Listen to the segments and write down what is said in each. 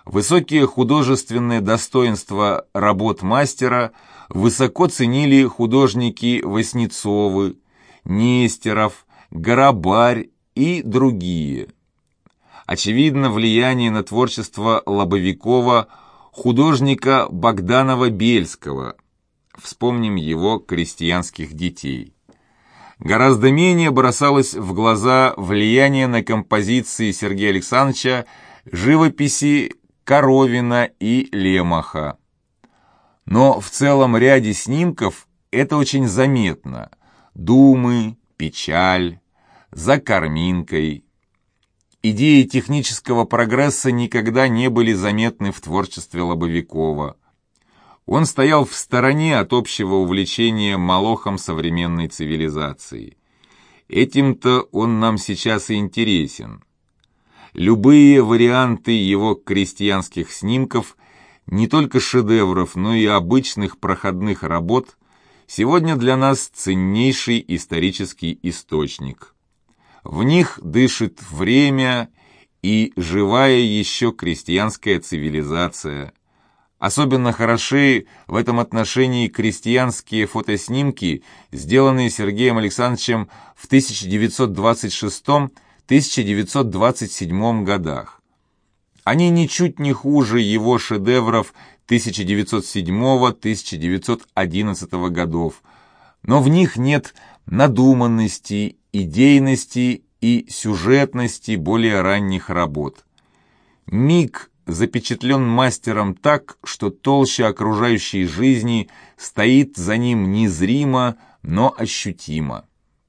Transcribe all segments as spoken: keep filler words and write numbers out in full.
Высокие художественные достоинства работ мастера высоко ценили художники Васнецовы, Нестеров, Горобарь и другие. Очевидно, влияние на творчество Лобовикова художника Богданова-Бельского. Вспомним его «Крестьянских детей». Гораздо менее бросалось в глаза влияние на композиции Сергея Александровича живописи Коровина и Лемаха. Но в целом ряде снимков это очень заметно. Думы, печаль, за Карминкой. Идеи технического прогресса никогда не были заметны в творчестве Лобовикова. Он стоял в стороне от общего увлечения молохом современной цивилизации. Этим-то он нам сейчас и интересен. Любые варианты его крестьянских снимков, не только шедевров, но и обычных проходных работ, сегодня для нас ценнейший исторический источник. В них дышит время и живая еще крестьянская цивилизация. Особенно хороши в этом отношении крестьянские фотоснимки, сделанные Сергеем Александровичем в тысяча девятьсот двадцать шестом — тысяча девятьсот двадцать седьмом годах. Они ничуть не хуже его шедевров тысяча девятьсот седьмого — тысяча девятьсот одиннадцатого годов, но в них нет надуманности, идейности и сюжетности более ранних работ. Миг запечатлен мастером так, что толща окружающей жизни стоит за ним незримо, но ощутимо.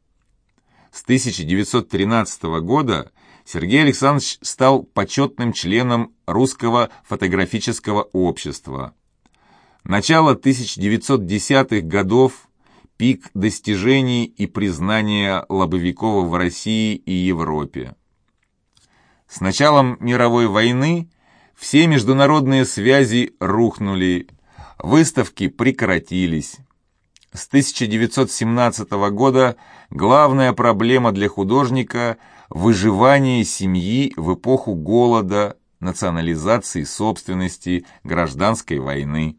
С тысяча девятьсот тринадцатого года Сергей Александрович стал почетным членом Русского фотографического общества. Начало тысяча девятьсот десятых годов – пик достижений и признания Лобовикова в России и Европе. С началом мировой войны все международные связи рухнули, выставки прекратились. С тысяча девятьсот семнадцатого года главная проблема для художника – выживание семьи в эпоху голода, национализации собственности, гражданской войны.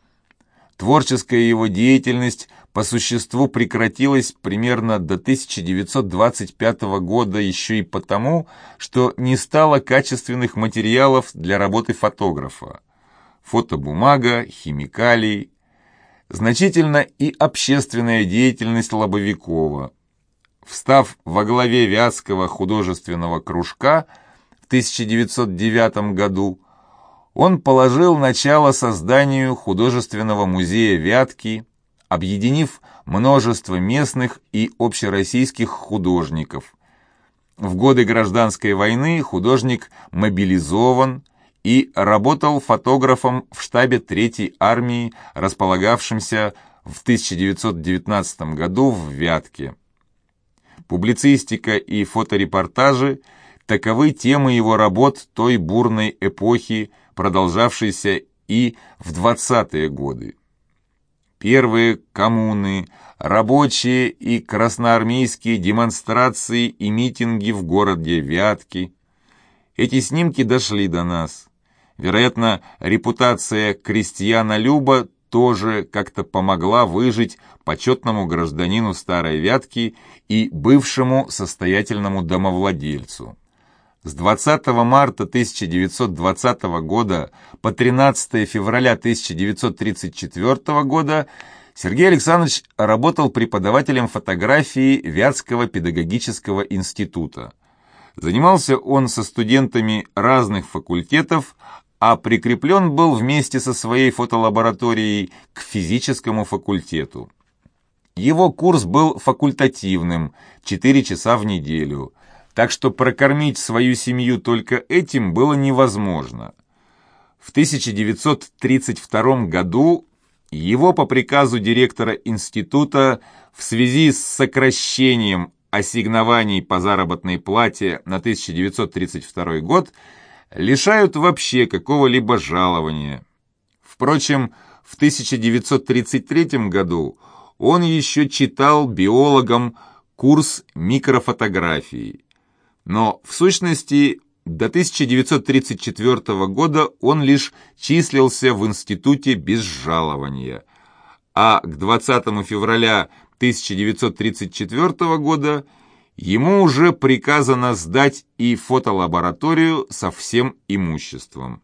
Творческая его деятельность по существу прекратилась примерно до тысяча девятьсот двадцать пятого года еще и потому, что не стало качественных материалов для работы фотографа. Фотобумага, химикалий. Значительна и общественная деятельность Лобовикова. Встав во главе Вятского художественного кружка в тысяча девятьсот девятом году, он положил начало созданию художественного музея Вятки, объединив множество местных и общероссийских художников. В годы гражданской войны художник мобилизован и работал фотографом в штабе Третьей армии, располагавшемся в тысяча девятьсот девятнадцатом году в Вятке. Публицистика и фоторепортажи – таковы темы его работ той бурной эпохи, продолжавшейся и в двадцатые годы. Первые коммуны, рабочие и красноармейские демонстрации и митинги в городе Вятки. Эти снимки дошли до нас. Вероятно, репутация крестьянолюба тоже как-то помогла выжить почетному гражданину Старой Вятки и бывшему состоятельному домовладельцу. С двадцатого марта тысяча девятьсот двадцатого года по тринадцатое февраля тысяча девятьсот тридцать четвёртого года Сергей Александрович работал преподавателем фотографии Вятского педагогического института. Занимался он со студентами разных факультетов, а прикреплен был вместе со своей фотолабораторией к физическому факультету. Его курс был факультативным, четыре часа в неделю, так что прокормить свою семью только этим было невозможно. В тысяча девятьсот тридцать втором году его по приказу директора института в связи с сокращением ассигнований по заработной плате на тысяча девятьсот тридцать второй год лишают вообще какого-либо жалования. Впрочем, в тысяча девятьсот тридцать третьем году он еще читал биологам курс микрофотографии. Но, в сущности, До тысяча девятьсот тридцать четвёртого года он лишь числился в институте без жалования, а к двадцатому февраля тысяча девятьсот тридцать четвёртого года ему уже приказано сдать и фотолабораторию со всем имуществом.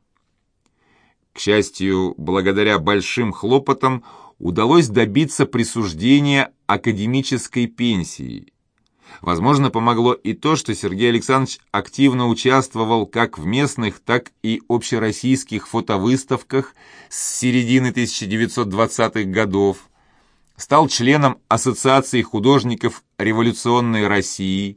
К счастью, благодаря большим хлопотам удалось добиться присуждения академической пенсии. Возможно, помогло и то, что Сергей Александрович активно участвовал как в местных, так и общероссийских фотовыставках с середины тысяча девятьсот двадцатых годов, стал членом Ассоциации художников революционной России,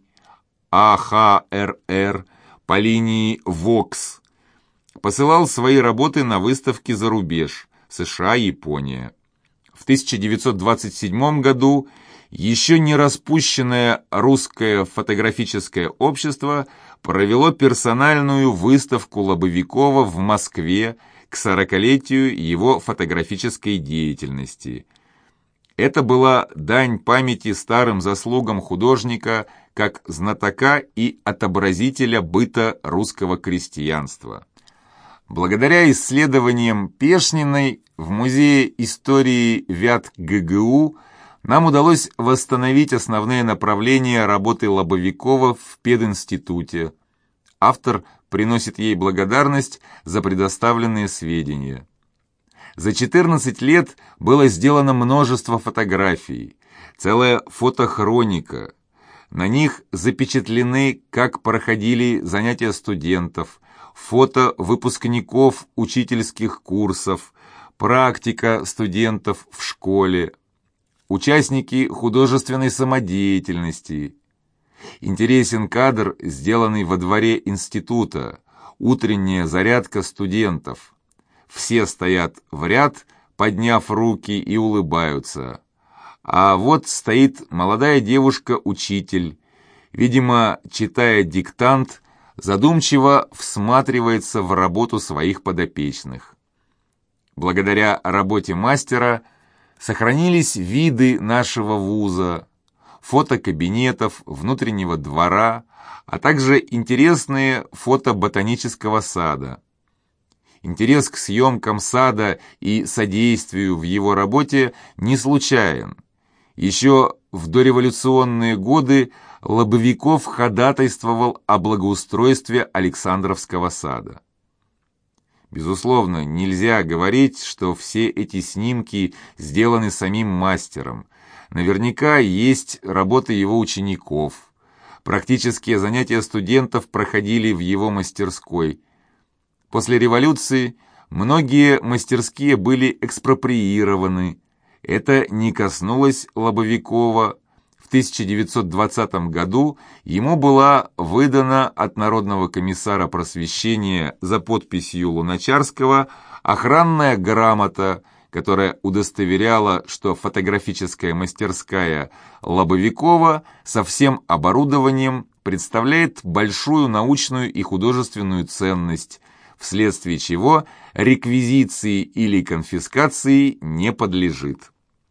А Х Р Р, по линии ВОКС, посылал свои работы на выставки за рубеж, США, Япония. В тысяча девятьсот двадцать седьмом году еще не распущенное русское фотографическое общество провело персональную выставку Лобовикова в Москве к сорокалетию его фотографической деятельности. Это была дань памяти старым заслугам художника как знатока и отобразителя быта русского крестьянства. Благодаря исследованиям Пешниной в Музее истории ВЯТ Г Г У нам удалось восстановить основные направления работы Лобовикова в пединституте. Автор приносит ей благодарность за предоставленные сведения. За четырнадцать лет было сделано множество фотографий, целая фотохроника. На них запечатлены, как проходили занятия студентов, фото выпускников учительских курсов, практика студентов в школе, участники художественной самодеятельности. Интересен кадр, сделанный во дворе института, утренняя зарядка студентов. Все стоят в ряд, подняв руки и улыбаются. А вот стоит молодая девушка-учитель, видимо, читая диктант, задумчиво всматривается в работу своих подопечных. Благодаря работе мастера сохранились виды нашего вуза, фото кабинетов, внутреннего двора, а также интересные фото ботанического сада. Интерес к съемкам сада и содействию в его работе не случайен. Еще в дореволюционные годы Лобовиков ходатайствовал о благоустройстве Александровского сада. Безусловно, нельзя говорить, что все эти снимки сделаны самим мастером. Наверняка есть работы его учеников. Практические занятия студентов проходили в его мастерской. После революции многие мастерские были экспроприированы. Это не коснулось Лобовикова. В тысяча девятьсот двадцатом году ему была выдана от Народного комиссара просвещения за подписью Луначарского охранная грамота, которая удостоверяла, что фотографическая мастерская Лобовикова со всем оборудованием представляет большую научную и художественную ценность, вследствие чего реквизиции или конфискации не подлежит.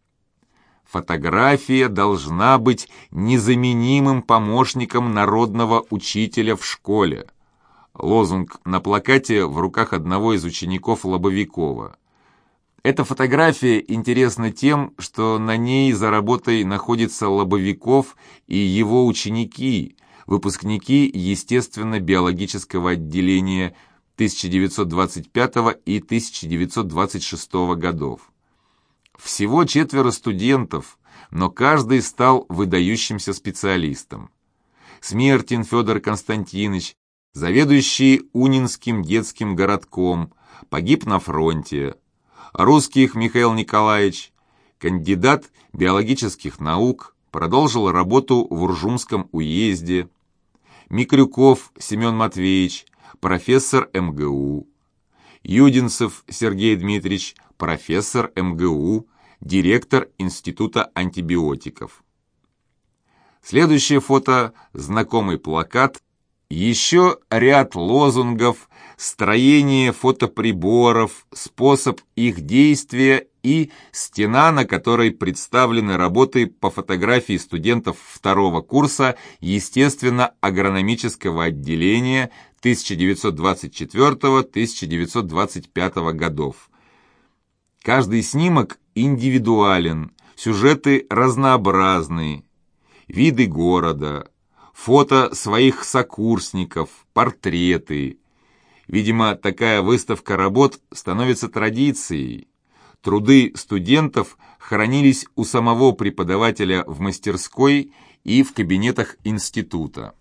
Фотография должна быть незаменимым помощником народного учителя в школе. Лозунг на плакате в руках одного из учеников Лобовикова. Эта фотография интересна тем, что на ней за работой находится Лобовиков и его ученики, выпускники естественно-биологического отделения тысяча девятьсот двадцать пятого и тысяча девятьсот двадцать шестого годов. Всего четверо студентов, но каждый стал выдающимся специалистом. Смертин Федор Константинович, заведующий Унинским детским городком, погиб на фронте. Русских Михаил Николаевич, кандидат биологических наук, продолжил работу в Уржумском уезде. Микрюков Семен Матвеевич, профессор эм гэ у. Юдинцев Сергей Дмитриевич, профессор эм гэ у, директор Института антибиотиков. Следующее фото – знакомый плакат, еще ряд лозунгов, строение фотоприборов, способ их действия и стена, на которой представлены работы по фотографии студентов второго курса естественно-агрономического отделения тысяча девятьсот двадцать четвёртого — тысяча девятьсот двадцать пятого годов. Каждый снимок индивидуален, сюжеты разнообразны, виды города, фото своих сокурсников, портреты. Видимо, такая выставка работ становится традицией. Труды студентов хранились у самого преподавателя в мастерской и в кабинетах института.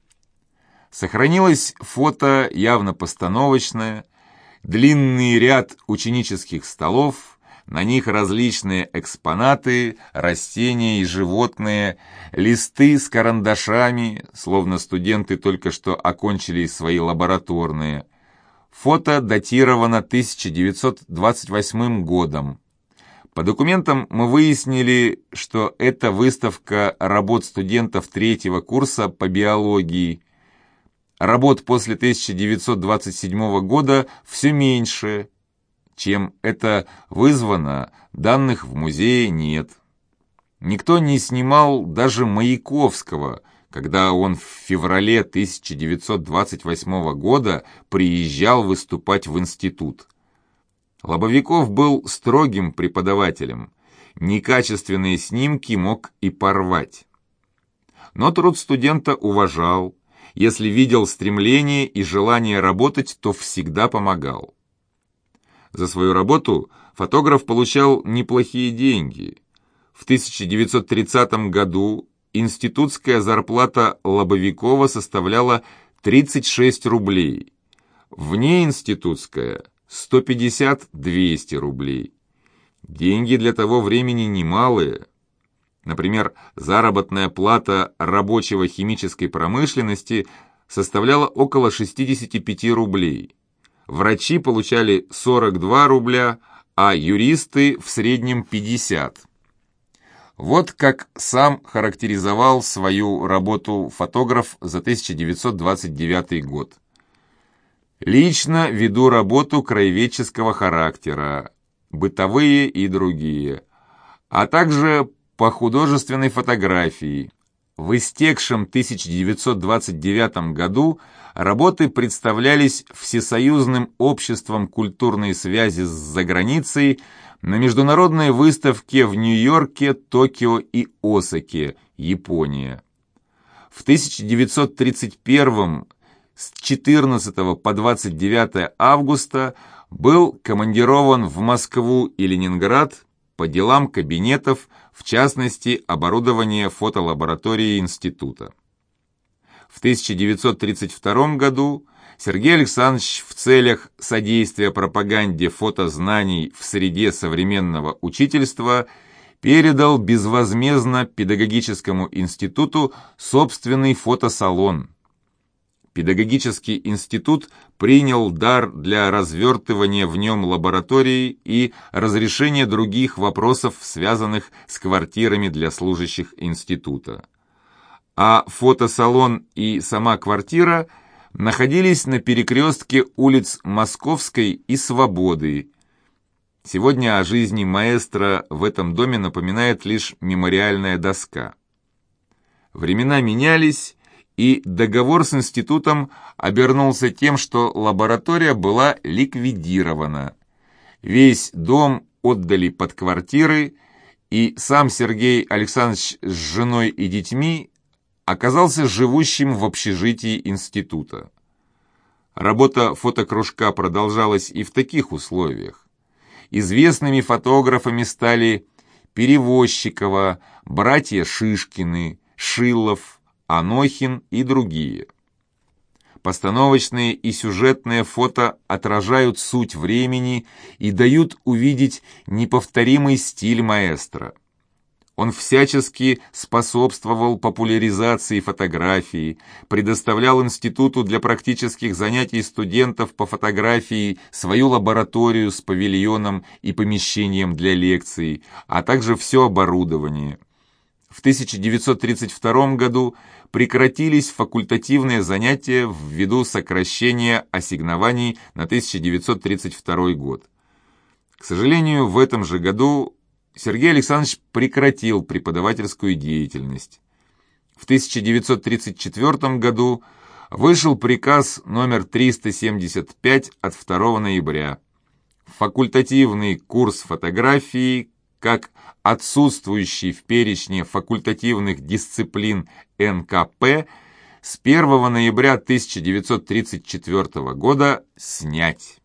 Сохранилось фото явно постановочное, длинный ряд ученических столов, на них различные экспонаты, растения и животные, листы с карандашами, словно студенты только что окончили свои лабораторные. Фото датировано тысяча девятьсот двадцать восьмым годом. По документам мы выяснили, что это выставка работ студентов третьего курса по биологии. Работ после тысяча девятьсот двадцать седьмого года все меньше. Чем это вызвано, данных в музее нет. Никто не снимал даже Маяковского, когда он в феврале тысяча девятьсот двадцать восьмого года приезжал выступать в институт. Лобовиков был строгим преподавателем, некачественные снимки мог и порвать. Но труд студента уважал, если видел стремление и желание работать, то всегда помогал. За свою работу фотограф получал неплохие деньги. В тысяча девятьсот тридцатом году институтская зарплата Лобовикова составляла тридцать шесть рублей, внеинститутская – сто пятьдесят — двести рублей. Деньги для того времени немалые. Например, заработная плата рабочего химической промышленности составляла около шестидесяти пяти рублей. Врачи получали сорок два рубля, а юристы в среднем пятьдесят. Вот как сам характеризовал свою работу фотограф за тысяча девятьсот двадцать девятый год. «Лично веду работу краеведческого характера, бытовые и другие, а также по художественной фотографии. В истекшем тысяча девятьсот двадцать девятом году работы представлялись Всесоюзным обществом культурной связи с заграницей на международной выставке в Нью-Йорке, Токио и Осаке, Япония. В тысяча девятьсот тридцать первом с четырнадцатого по двадцать девятое августа был командирован в Москву и Ленинград по делам кабинетов, в частности, оборудование фотолаборатории института. В тысяча девятьсот тридцать втором году Сергей Александрович в целях содействия пропаганде фотознаний в среде современного учительства передал безвозмездно педагогическому институту собственный фотосалон. Педагогический институт принял дар для развертывания в нем лабораторий и разрешения других вопросов, связанных с квартирами для служащих института. А фотосалон и сама квартира находились на перекрестке улиц Московской и Свободы. Сегодня о жизни маэстро в этом доме напоминает лишь мемориальная доска. Времена менялись, и договор с институтом обернулся тем, что лаборатория была ликвидирована. Весь дом отдали под квартиры, и сам Сергей Александрович с женой и детьми оказался живущим в общежитии института. Работа фотокружка продолжалась и в таких условиях. Известными фотографами стали Перевозчикова, братья Шишкины, Шилов, Анохин и другие. Постановочные и сюжетные фото отражают суть времени и дают увидеть неповторимый стиль маэстро. Он всячески способствовал популяризации фотографии, предоставлял институту для практических занятий студентов по фотографии свою лабораторию с павильоном и помещением для лекций, а также все оборудование. В тысяча девятьсот тридцать втором году прекратились факультативные занятия ввиду сокращения ассигнований на тысяча девятьсот тридцать второй год. К сожалению, в этом же году Сергей Александрович прекратил преподавательскую деятельность. В тысяча девятьсот тридцать четвёртом году вышел приказ номер триста семьдесят пять от второго ноября. Факультативный курс фотографии, как отсутствующий в перечне факультативных дисциплин эн ка пэ, с первого ноября тысяча девятьсот тридцать четвёртого года снять.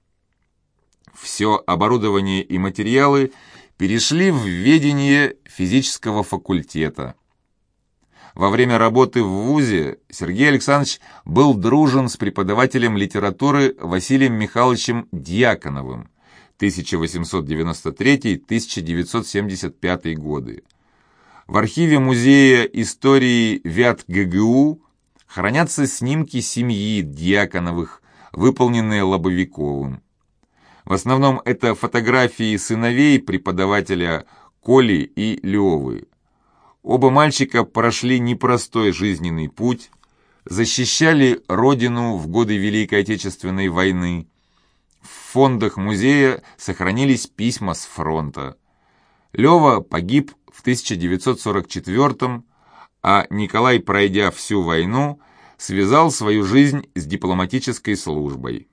Все оборудование и материалы перешли в ведение физического факультета. Во время работы в вузе Сергей Александрович был дружен с преподавателем литературы Василием Михайловичем Дьяконовым тысяча восемьсот девяносто третий — тысяча девятьсот семьдесят пятый годы. В архиве Музея истории ВЯТ гэ гэ у хранятся снимки семьи Дьяконовых, выполненные Лобовиковым. В основном это фотографии сыновей преподавателя Коли и Левы. Оба мальчика прошли непростой жизненный путь, защищали родину в годы Великой Отечественной войны. В фондах музея сохранились письма с фронта. Лева погиб в тысяча девятьсот сорок четвёртом, а Николай, пройдя всю войну, связал свою жизнь с дипломатической службой.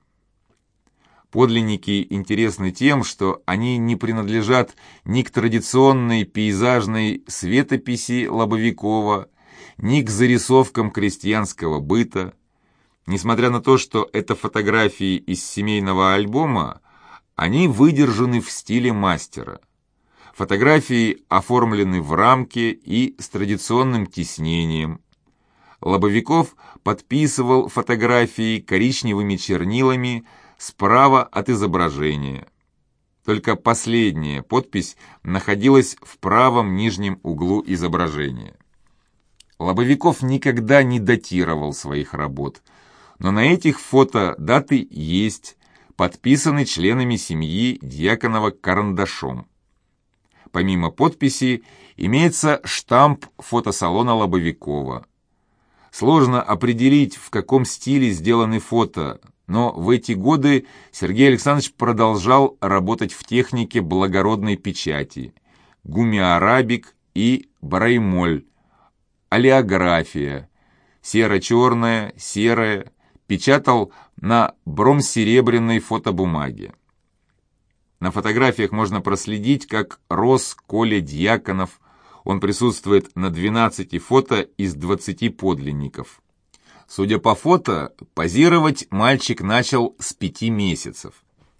Подлинники интересны тем, что они не принадлежат ни к традиционной пейзажной светописи Лобовикова, ни к зарисовкам крестьянского быта. Несмотря на то, что это фотографии из семейного альбома, они выдержаны в стиле мастера. Фотографии оформлены в рамке и с традиционным тиснением. Лобовиков подписывал фотографии коричневыми чернилами справа от изображения. Только последняя подпись находилась в правом нижнем углу изображения. Лобовиков никогда не датировал своих работ, но на этих фото даты есть, подписаны членами семьи Дьяконова карандашом. Помимо подписи имеется штамп фотосалона Лобовикова. Сложно определить, в каком стиле сделаны фото, но в эти годы Сергей Александрович продолжал работать в технике благородной печати, гумиарабик и браймоль, олеография, серо-черная, серая, печатал на бромсеребряной фотобумаге. На фотографиях можно проследить, как рос Коля Дьяконов. Он присутствует на двенадцати фото из двадцати подлинников. Судя по фото, позировать мальчик начал с пяти месяцев.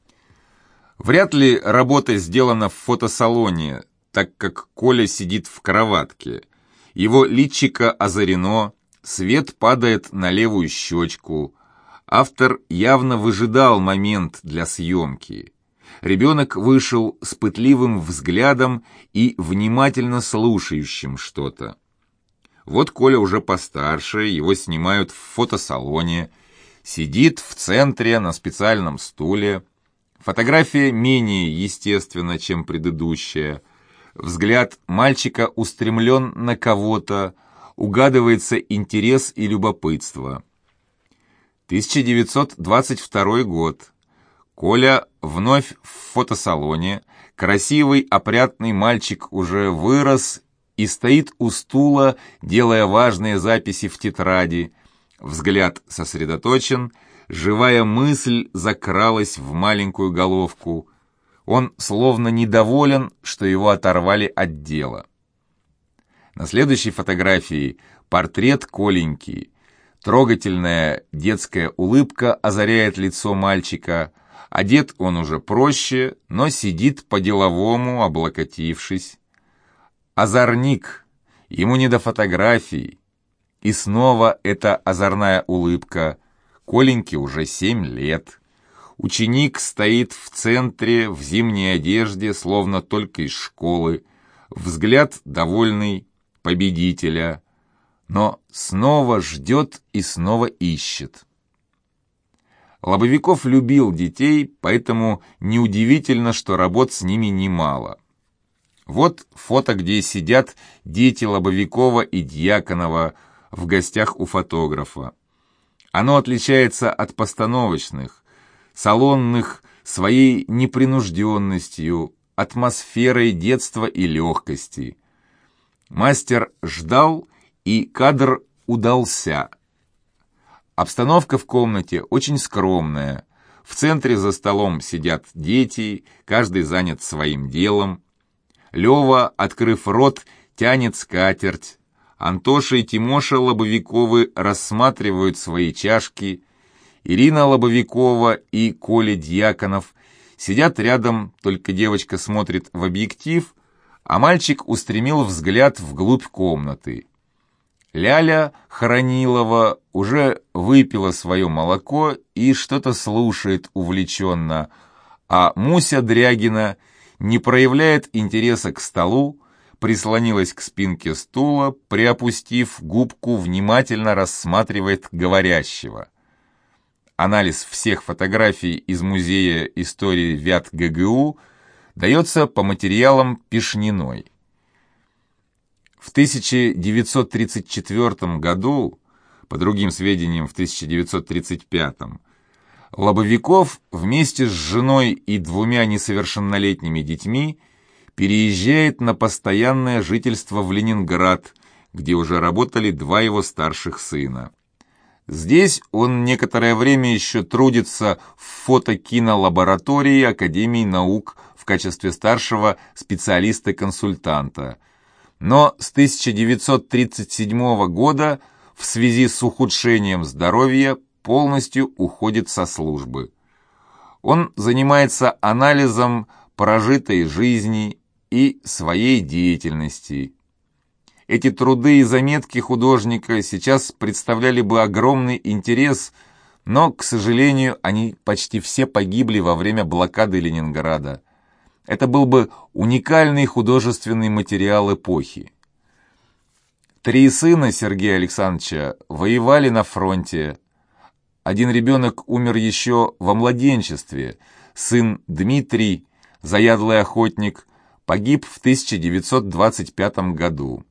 Вряд ли работа сделана в фотосалоне, так как Коля сидит в кроватке. Его личико озарено, свет падает на левую щечку. Автор явно выжидал момент для съемки. Ребенок вышел с пытливым взглядом и внимательно слушающим что-то. Вот Коля уже постарше, его снимают в фотосалоне, сидит в центре на специальном стуле. Фотография менее естественна, чем предыдущая. Взгляд мальчика устремлен на кого-то, угадывается интерес и любопытство. тысяча девятьсот двадцать второй год. Коля вновь в фотосалоне, красивый, опрятный мальчик уже вырос и стоит у стула, делая важные записи в тетради. Взгляд сосредоточен, живая мысль закралась в маленькую головку. Он словно недоволен, что его оторвали от дела. На следующей фотографии портрет Коленьки. Трогательная детская улыбка озаряет лицо мальчика. Одет он уже проще, но сидит по-деловому, облокотившись. Озорник, ему не до фотографий. И снова эта озорная улыбка. Коленьке уже семь лет. Ученик стоит в центре, в зимней одежде, словно только из школы. Взгляд довольный, победителя. Но снова ждет и снова ищет. Лобовиков любил детей, поэтому неудивительно, что работ с ними немало. Вот фото, где сидят дети Лобовикова и Дьяконова в гостях у фотографа. Оно отличается от постановочных, салонных своей непринужденностью, атмосферой детства и легкости. Мастер ждал, и кадр удался. Обстановка в комнате очень скромная. В центре за столом сидят дети, каждый занят своим делом. Лева, открыв рот, тянет скатерть. Антоша и Тимоша Лобовиковы рассматривают свои чашки. Ирина Лобовикова и Коля Дьяконов сидят рядом, только девочка смотрит в объектив, а мальчик устремил взгляд вглубь комнаты. Ляля Хоронилова уже выпила свое молоко и что-то слушает увлеченно, а Муся Дрягина не проявляет интереса к столу, прислонилась к спинке стула, приопустив губку, внимательно рассматривает говорящего. Анализ всех фотографий из Музея истории ВЯТ ГГУ дается по материалам Пишниной. В тысяча девятьсот тридцать четвёртом году, по другим сведениям в тысяча девятьсот тридцать пятом, Лобовиков вместе с женой и двумя несовершеннолетними детьми переезжает на постоянное жительство в Ленинград, где уже работали два его старших сына. Здесь он некоторое время еще трудится в фотокинолаборатории Академии наук в качестве старшего специалиста-консультанта. Но с тысяча девятьсот тридцать седьмого года в связи с ухудшением здоровья полностью уходит со службы. Он занимается анализом прожитой жизни и своей деятельности. Эти труды и заметки художника сейчас представляли бы огромный интерес, но, к сожалению, они почти все погибли во время блокады Ленинграда. Это был бы уникальный художественный материал эпохи. Три сына Сергея Александровича воевали на фронте. Один ребенок умер еще во младенчестве. Сын Дмитрий, заядлый охотник, погиб в тысяча девятьсот двадцать пятом году.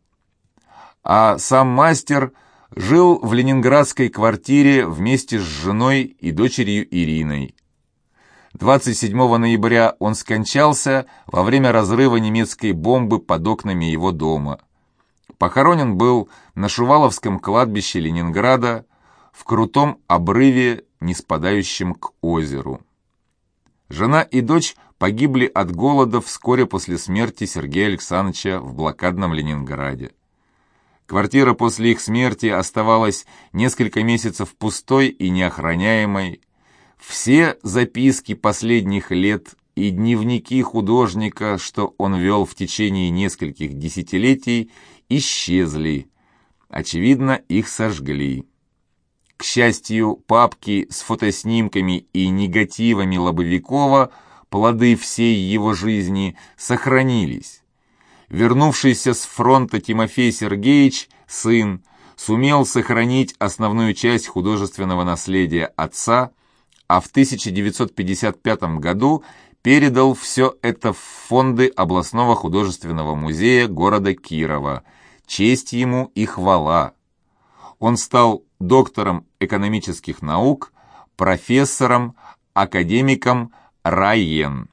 А сам мастер жил в ленинградской квартире вместе с женой и дочерью Ириной. двадцать седьмого ноября он скончался во время разрыва немецкой бомбы под окнами его дома. Похоронен был на Шуваловском кладбище Ленинграда в крутом обрыве, не спадающем к озеру. Жена и дочь погибли от голода вскоре после смерти Сергея Александровича в блокадном Ленинграде. Квартира после их смерти оставалась несколько месяцев пустой и неохраняемой. Все записки последних лет и дневники художника, что он вел в течение нескольких десятилетий, исчезли. Очевидно, их сожгли. К счастью, папки с фотоснимками и негативами Лобовикова, плоды всей его жизни, сохранились. Вернувшийся с фронта Тимофей Сергеевич, сын, сумел сохранить основную часть художественного наследия отца, а в тысяча девятьсот пятьдесят пятом году передал все это в фонды областного художественного музея города Кирова. Честь ему и хвала. Он стал доктором экономических наук, профессором, академиком РАЕН.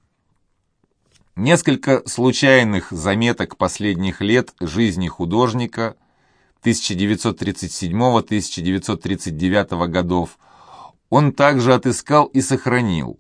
Несколько случайных заметок последних лет жизни художника тысяча девятьсот тридцать седьмого — тысяча девятьсот тридцать девятого годов он также отыскал и сохранил.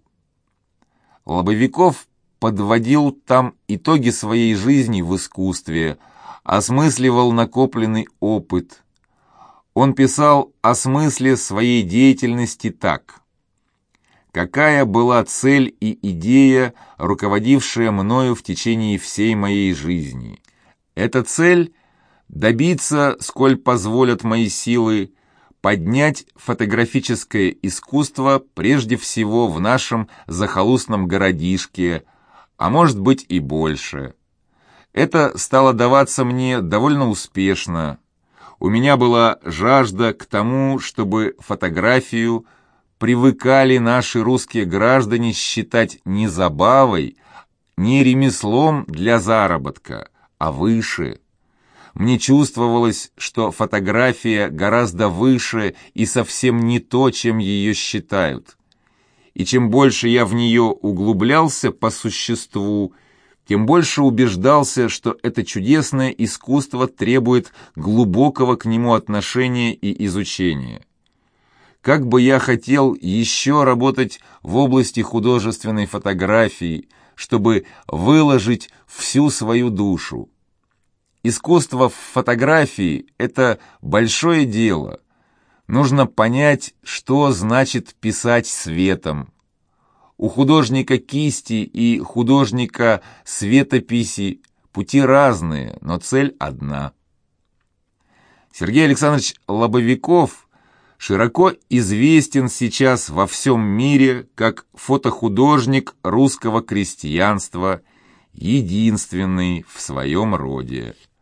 Лобовиков подводил там итоги своей жизни в искусстве, осмысливал накопленный опыт. Он писал о смысле своей деятельности так: «Какая была цель и идея, руководившая мною в течение всей моей жизни? Эта цель – добиться, сколь позволят мои силы, поднять фотографическое искусство прежде всего в нашем захолустном городишке, а может быть и больше. Это стало даваться мне довольно успешно. У меня была жажда к тому, чтобы фотографию привыкали наши русские граждане считать не забавой, не ремеслом для заработка, а выше. Мне чувствовалось, что фотография гораздо выше и совсем не то, чем ее считают. И чем больше я в нее углублялся по существу, тем больше убеждался, что это чудесное искусство требует глубокого к нему отношения и изучения. как бы я хотел еще работать в области художественной фотографии, чтобы выложить всю свою душу. Искусство в фотографии – это большое дело. Нужно понять, что значит писать светом. У художника кисти и художника светописи пути разные, но цель одна. Сергей Александрович Лобовиков широко известен сейчас во всем мире как фотохудожник русского крестьянства, единственный в своем роде.